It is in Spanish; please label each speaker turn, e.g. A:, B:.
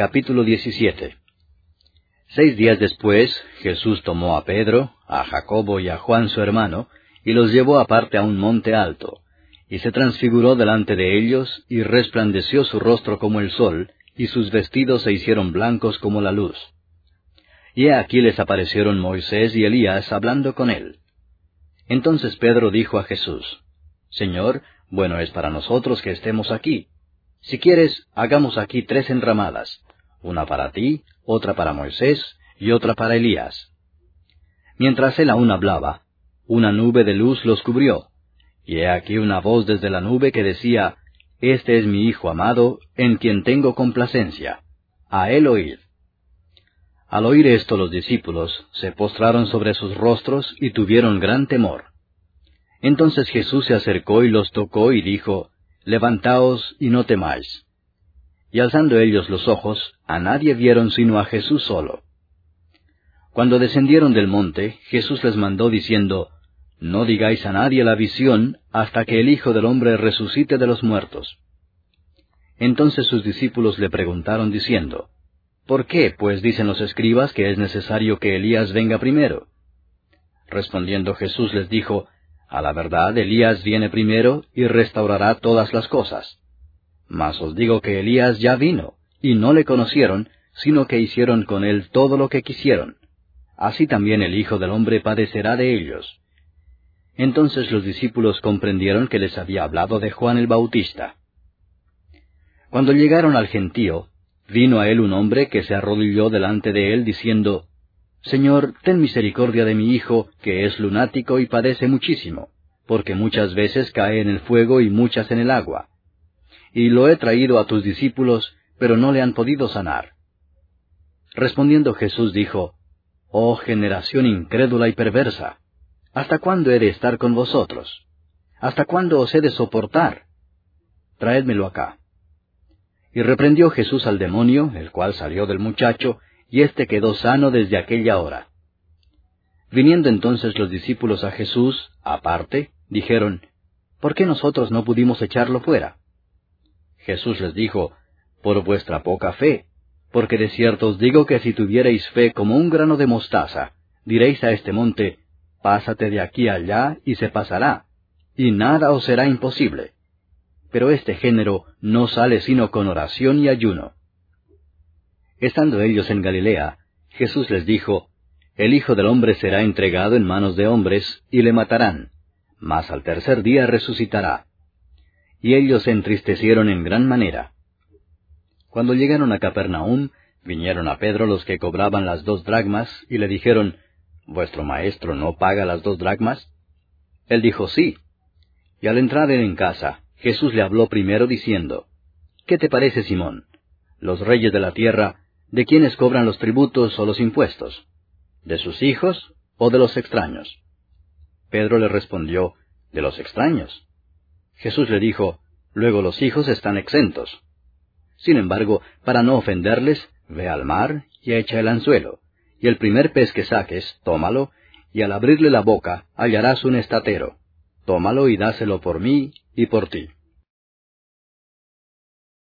A: Capítulo 17. 6 días después, Jesús tomó a Pedro, a Jacobo y a Juan su hermano, y los llevó aparte a un monte alto, y se transfiguró delante de ellos, y resplandeció su rostro como el sol, y sus vestidos se hicieron blancos como la luz. Y he aquí les aparecieron Moisés y Elías hablando con él. Entonces Pedro dijo a Jesús: Señor, bueno es para nosotros que estemos aquí. Si quieres, hagamos aquí 3 enramadas, una para ti, otra para Moisés, y otra para Elías. Mientras él aún hablaba, una nube de luz los cubrió, y he aquí una voz desde la nube que decía: Este es mi Hijo amado, en quien tengo complacencia. A él oíd. Al oír esto los discípulos se postraron sobre sus rostros y tuvieron gran temor. Entonces Jesús se acercó y los tocó y dijo: Levantaos y no temáis. Y alzando ellos los ojos, a nadie vieron sino a Jesús solo. Cuando descendieron del monte, Jesús les mandó diciendo: No digáis a nadie la visión, hasta que el Hijo del Hombre resucite de los muertos. Entonces sus discípulos le preguntaron diciendo: ¿Por qué, pues, dicen los escribas que es necesario que Elías venga primero? Respondiendo Jesús les dijo: A la verdad, Elías viene primero y restaurará todas las cosas. Mas os digo que Elías ya vino, y no le conocieron, sino que hicieron con él todo lo que quisieron. Así también el Hijo del Hombre padecerá de ellos. Entonces los discípulos comprendieron que les había hablado de Juan el Bautista. Cuando llegaron al gentío, vino a él un hombre que se arrodilló delante de él, diciendo: Señor, ten misericordia de mi hijo, que es lunático y padece muchísimo, porque muchas veces cae en el fuego y muchas en el agua. Y lo he traído a tus discípulos, pero no le han podido sanar. Respondiendo Jesús dijo: Oh generación incrédula y perversa, ¿hasta cuándo he de estar con vosotros? ¿Hasta cuándo os he de soportar? Traédmelo acá. Y reprendió Jesús al demonio, el cual salió del muchacho, y éste quedó sano desde aquella hora. Viniendo entonces los discípulos a Jesús, aparte, dijeron: ¿Por qué nosotros no pudimos echarlo fuera? Jesús les dijo: Por vuestra poca fe, porque de cierto os digo que si tuvierais fe como un grano de mostaza, diréis a este monte: Pásate de aquí allá, y se pasará, y nada os será imposible. Pero este género no sale sino con oración y ayuno. Estando ellos en Galilea, Jesús les dijo: El Hijo del Hombre será entregado en manos de hombres, y le matarán, mas al tercer día resucitará. Y ellos se entristecieron en gran manera. Cuando llegaron a Capernaum, vinieron a Pedro los que cobraban las 2 dracmas, y le dijeron: ¿Vuestro maestro no paga las 2 dracmas? Él dijo: Sí. Y al entrar él en casa, Jesús le habló primero diciendo: ¿Qué te parece, Simón? Los reyes de la tierra, ¿de quiénes cobran los tributos o los impuestos? ¿De sus hijos o de los extraños? Pedro le respondió: De los extraños. Jesús le dijo: Luego los hijos están exentos. Sin embargo, para no ofenderles, ve al mar y echa el anzuelo, y el primer pez que saques, tómalo, y al abrirle la boca hallarás un estatero. Tómalo y dáselo por mí y por ti.